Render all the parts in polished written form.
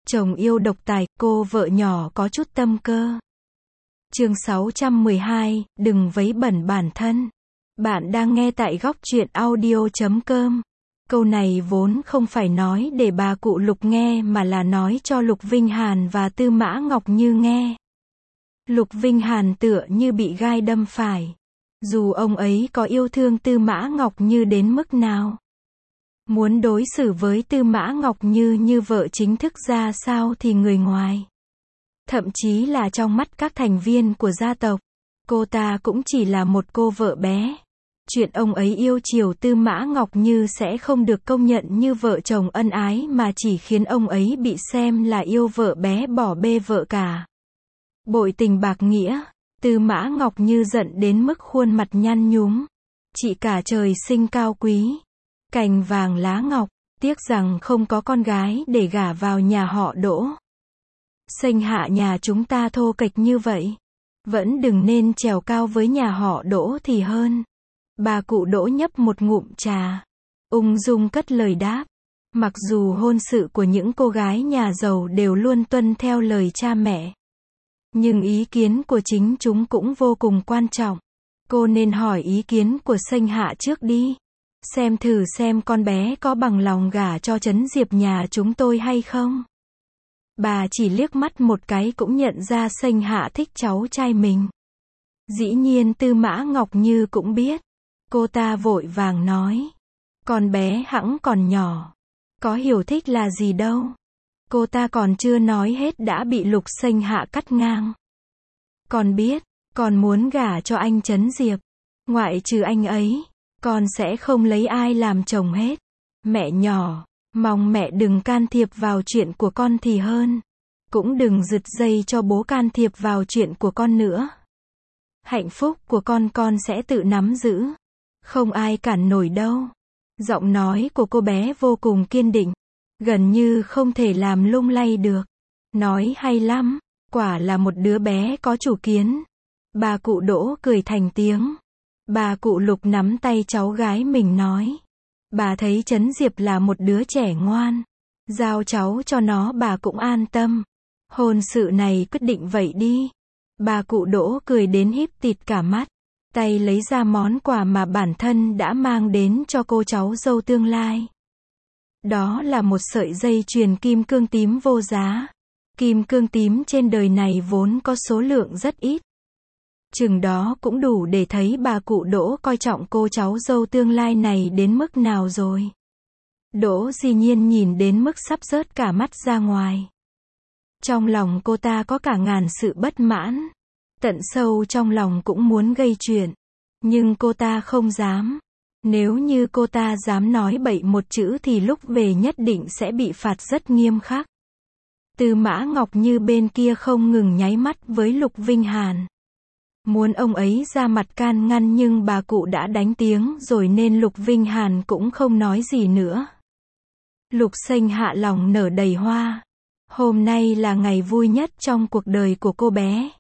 Chồng yêu độc tài, cô vợ nhỏ có chút tâm cơ. Chương 612, đừng vấy bẩn bản thân. Bạn đang nghe tại góc truyện audio.com. Câu này vốn không phải nói để bà cụ Lục nghe mà là nói cho Lục Vinh Hàn và Tư Mã Ngọc Như nghe. Lục Vinh Hàn tựa như bị gai đâm phải. Dù ông ấy có yêu thương Tư Mã Ngọc Như đến mức nào, muốn đối xử với Tư Mã Ngọc Như như vợ chính thức ra sao thì người ngoài, thậm chí là trong mắt các thành viên của gia tộc, cô ta cũng chỉ là một cô vợ bé. Chuyện ông ấy yêu chiều Tư Mã Ngọc Như sẽ không được công nhận như vợ chồng ân ái mà chỉ khiến ông ấy bị xem là yêu vợ bé bỏ bê vợ cả. Bội tình bạc nghĩa, Tư Mã Ngọc Như giận đến mức khuôn mặt nhăn nhúm. Chị cả trời sinh cao quý, cành vàng lá ngọc, tiếc rằng không có con gái để gả vào nhà họ Đỗ. Sênh hạ nhà chúng ta thô kệch như vậy, vẫn đừng nên trèo cao với nhà họ Đỗ thì hơn. Bà cụ Đỗ nhấp một ngụm trà, ung dung cất lời đáp. Mặc dù hôn sự của những cô gái nhà giàu đều luôn tuân theo lời cha mẹ, nhưng ý kiến của chính chúng cũng vô cùng quan trọng. Cô nên hỏi ý kiến của Sênh hạ trước đi. Xem thử xem con bé có bằng lòng gả cho Trấn Diệp nhà chúng tôi hay không. Bà chỉ liếc mắt một cái cũng nhận ra Sênh hạ thích cháu trai mình. Dĩ nhiên Tư Mã Ngọc Như cũng biết. Cô ta vội vàng nói. Con bé hẵng còn nhỏ, có hiểu thích là gì đâu. Cô ta còn chưa nói hết đã bị Lục Sênh hạ cắt ngang. Con biết, con muốn gả cho anh Trấn Diệp. Ngoại trừ anh ấy, con sẽ không lấy ai làm chồng hết. Mẹ nhỏ, mong mẹ đừng can thiệp vào chuyện của con thì hơn. Cũng đừng giật dây cho bố can thiệp vào chuyện của con nữa. Hạnh phúc của con sẽ tự nắm giữ. Không ai cản nổi đâu. Giọng nói của cô bé vô cùng kiên định, gần như không thể làm lung lay được. Nói hay lắm, quả là một đứa bé có chủ kiến. Bà cụ Đỗ cười thành tiếng. Bà cụ Lục nắm tay cháu gái mình nói. Bà thấy Trấn Diệp là một đứa trẻ ngoan. Giao cháu cho nó bà cũng an tâm. Hôn sự này quyết định vậy đi. Bà cụ Đỗ cười đến híp tịt cả mắt. Tay lấy ra món quà mà bản thân đã mang đến cho cô cháu dâu tương lai. Đó là một sợi dây chuyền kim cương tím vô giá. Kim cương tím trên đời này vốn có số lượng rất ít. Chừng đó cũng đủ để thấy bà cụ Đỗ coi trọng cô cháu dâu tương lai này đến mức nào rồi. Đỗ Di Nhiên nhìn đến mức sắp rớt cả mắt ra ngoài. Trong lòng cô ta có cả ngàn sự bất mãn. Tận sâu trong lòng cũng muốn gây chuyện. Nhưng cô ta không dám. Nếu như cô ta dám nói bậy một chữ thì lúc về nhất định sẽ bị phạt rất nghiêm khắc. Tư Mã Ngọc Như bên kia không ngừng nháy mắt với Lục Vinh Hàn. Muốn ông ấy ra mặt can ngăn nhưng bà cụ đã đánh tiếng rồi nên Lục Vinh Hàn cũng không nói gì nữa. Lục Sênh hạ lòng nở đầy hoa. Hôm nay là ngày vui nhất trong cuộc đời của cô bé.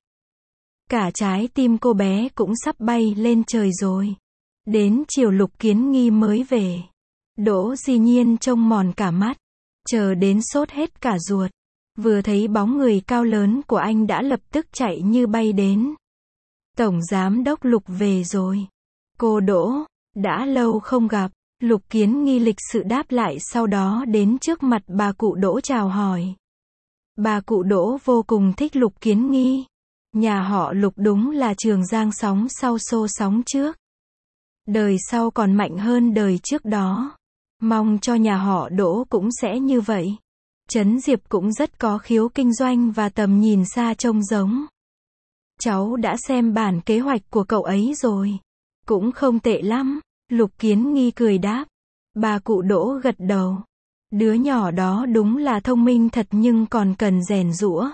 Cả trái tim cô bé cũng sắp bay lên trời rồi. Đến chiều Lục Kiến Nghi mới về. Đỗ Di Nhiên trông mòn cả mắt. Chờ đến sốt hết cả ruột. Vừa thấy bóng người cao lớn của anh đã lập tức chạy như bay đến. Tổng giám đốc Lục về rồi. Cô Đỗ, đã lâu không gặp. Lục Kiến Nghi lịch sự đáp lại sau đó đến trước mặt bà cụ Đỗ chào hỏi. Bà cụ Đỗ vô cùng thích Lục Kiến Nghi. Nhà họ Lục đúng là trường giang sóng sau xô sóng trước. Đời sau còn mạnh hơn đời trước đó. Mong cho nhà họ Đỗ cũng sẽ như vậy. Trấn Diệp cũng rất có khiếu kinh doanh và tầm nhìn xa trông giống. Cháu đã xem bản kế hoạch của cậu ấy rồi. Cũng không tệ lắm. Lục Kiến Nghi cười đáp. Bà cụ Đỗ gật đầu. Đứa nhỏ đó đúng là thông minh thật nhưng còn cần rèn giũa.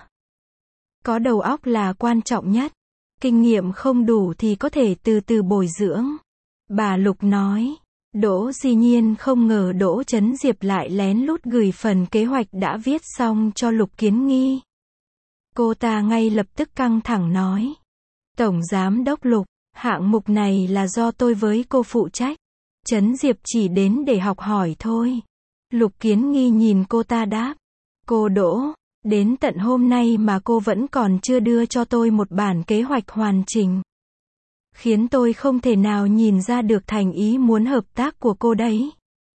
Có đầu óc là quan trọng nhất. Kinh nghiệm không đủ thì có thể từ từ bồi dưỡng. Bà Lục nói. Đỗ Di Nhiên không ngờ Đỗ Trấn Diệp lại lén lút gửi phần kế hoạch đã viết xong cho Lục Kiến Nghi. Cô ta ngay lập tức căng thẳng nói. Tổng giám đốc Lục, hạng mục này là do tôi với cô phụ trách. Trấn Diệp chỉ đến để học hỏi thôi. Lục Kiến Nghi nhìn cô ta đáp. Cô Đỗ, Đến tận hôm nay mà cô vẫn còn chưa đưa cho tôi một bản kế hoạch hoàn chỉnh. Khiến tôi không thể nào nhìn ra được thành ý muốn hợp tác của cô đấy.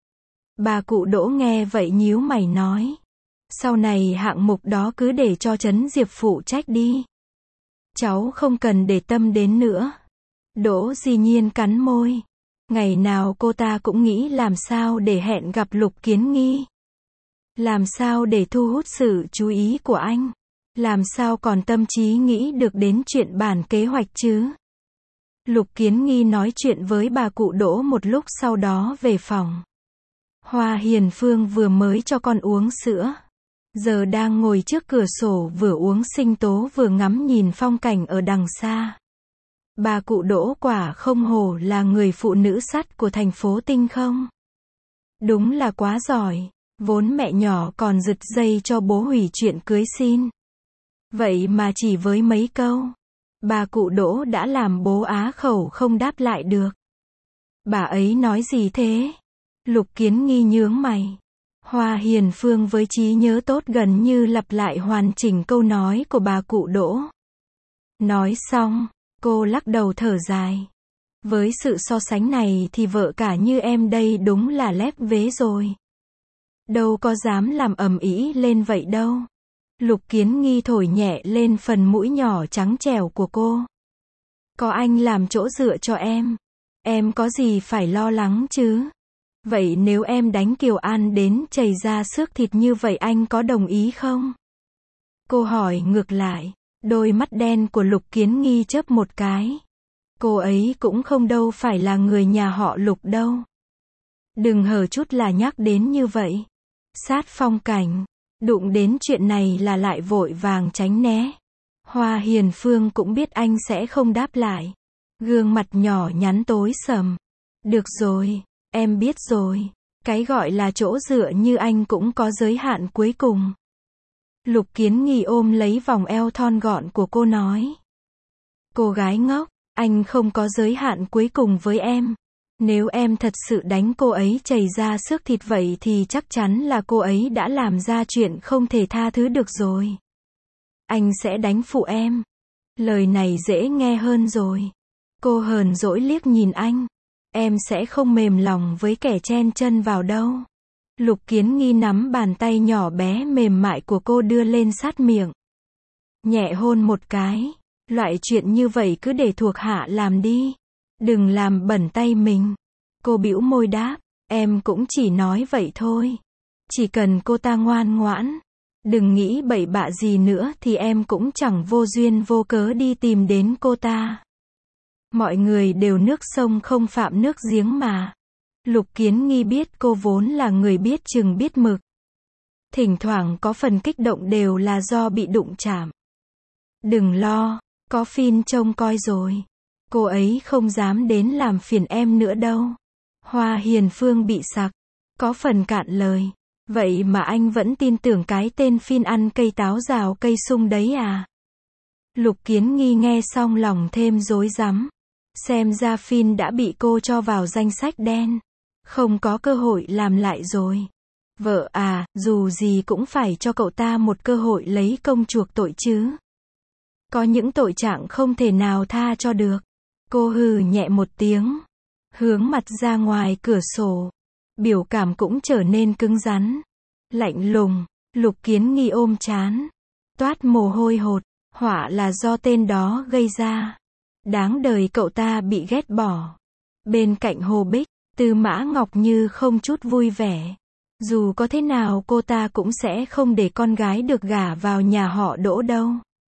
Bà cụ Đỗ nghe vậy nhíu mày nói. Sau này hạng mục đó cứ để cho Trấn Diệp phụ trách đi. Cháu không cần để tâm đến nữa. Đỗ Di Nhiên cắn môi. Ngày nào cô ta cũng nghĩ làm sao để hẹn gặp Lục Kiến Nghi. Làm sao để thu hút sự chú ý của anh. Làm sao còn tâm trí nghĩ được đến chuyện bản kế hoạch chứ. Lục Kiến Nghi nói chuyện với bà cụ Đỗ một lúc sau đó về phòng. Hoa Hiền Phương vừa mới cho con uống sữa. Giờ đang ngồi trước cửa sổ vừa uống sinh tố vừa ngắm nhìn phong cảnh ở đằng xa. Bà cụ Đỗ quả không hổ là người phụ nữ sắt của thành phố Tinh không. Đúng là quá giỏi. Vốn mẹ nhỏ còn giật dây cho bố hủy chuyện cưới xin. Vậy mà chỉ với mấy câu, bà cụ Đỗ đã làm bố á khẩu không đáp lại được. Bà ấy nói gì thế? Lục Kiến Nghi nhướng mày. Hoa Hiền Phương với trí nhớ tốt gần như lặp lại hoàn chỉnh câu nói của bà cụ Đỗ. Nói xong, cô lắc đầu thở dài. Với sự so sánh này thì vợ cả như em đây đúng là lép vế rồi. Đâu có dám làm ầm ĩ lên vậy đâu. Lục Kiến Nghi thổi nhẹ lên phần mũi nhỏ trắng trẻo của cô. Có anh làm chỗ dựa cho em có gì phải lo lắng chứ? Vậy nếu em đánh Kiều An đến chảy ra xước thịt như vậy anh có đồng ý không? Cô hỏi ngược lại. Đôi mắt đen của Lục Kiến Nghi chớp một cái. Cô ấy cũng không đâu phải là người nhà họ Lục đâu. Đừng hở chút là nhắc đến như vậy. Sát phong cảnh. Đụng đến chuyện này là lại vội vàng tránh né. Hoa Hiền Phương cũng biết anh sẽ không đáp lại. Gương mặt nhỏ nhắn tối sầm. Được rồi, em biết rồi. Cái gọi là chỗ dựa như anh cũng có giới hạn cuối cùng. Lục Kiến Nghi ôm lấy vòng eo thon gọn của cô nói. Cô gái ngốc, anh không có giới hạn cuối cùng với em. Nếu em thật sự đánh cô ấy chảy ra xước thịt vậy thì chắc chắn là cô ấy đã làm ra chuyện không thể tha thứ được rồi. Anh sẽ đánh phụ em. Lời này dễ nghe hơn rồi. Cô hờn dỗi liếc nhìn anh. Em sẽ không mềm lòng với kẻ chen chân vào đâu. Lục Kiến Nghi nắm bàn tay nhỏ bé mềm mại của cô đưa lên sát miệng. Nhẹ hôn một cái. Loại chuyện như vậy cứ để thuộc hạ làm đi. Đừng làm bẩn tay mình. Cô bĩu môi đáp. Em cũng chỉ nói vậy thôi. Chỉ cần cô ta ngoan ngoãn. Đừng nghĩ bậy bạ gì nữa thì em cũng chẳng vô duyên vô cớ đi tìm đến cô ta. Mọi người đều nước sông không phạm nước giếng mà. Lục Kiến Nghi biết cô vốn là người biết chừng biết mực. Thỉnh thoảng có phần kích động đều là do bị đụng chạm. Đừng lo, có Phin trông coi rồi. Cô ấy không dám đến làm phiền em nữa đâu. Hoa Hiền Phương bị sặc. Có phần cạn lời. Vậy mà anh vẫn tin tưởng cái tên Phin ăn cây táo rào cây sung đấy à? Lục Kiến Nghi nghe xong lòng thêm rối rắm. Xem ra Phin đã bị cô cho vào danh sách đen. Không có cơ hội làm lại rồi. Vợ à, dù gì cũng phải cho cậu ta một cơ hội lấy công chuộc tội chứ. Có những tội trạng không thể nào tha cho được. Cô hừ nhẹ một tiếng. Hướng mặt ra ngoài cửa sổ. Biểu cảm cũng trở nên cứng rắn. Lạnh lùng. Lục Kiến Nghi ôm trán. Toát mồ hôi hột. Họa là do tên đó gây ra. Đáng đời cậu ta bị ghét bỏ. Bên cạnh Hồ Bích, Tư Mã Ngọc Như không chút vui vẻ. Dù có thế nào cô ta cũng sẽ không để con gái được gả vào nhà họ Đỗ đâu.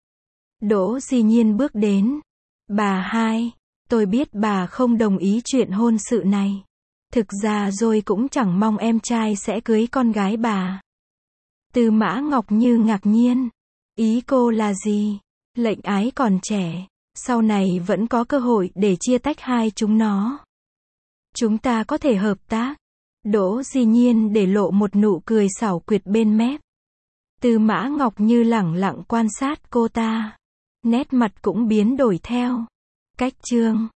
Đỗ Di Nhiên bước đến. Bà hai, tôi biết bà không đồng ý chuyện hôn sự này. Thực ra rồi cũng chẳng mong em trai sẽ cưới con gái bà. Tư Mã Ngọc Như ngạc nhiên. Ý cô là gì? Lệnh ái còn trẻ. Sau này vẫn có cơ hội để chia tách hai chúng nó. Chúng ta có thể hợp tác. Đỗ Di Nhiên để lộ một nụ cười xảo quyệt bên mép. Tư Mã Ngọc Như lẳng lặng quan sát cô ta. Nét mặt cũng biến đổi theo. Cách chương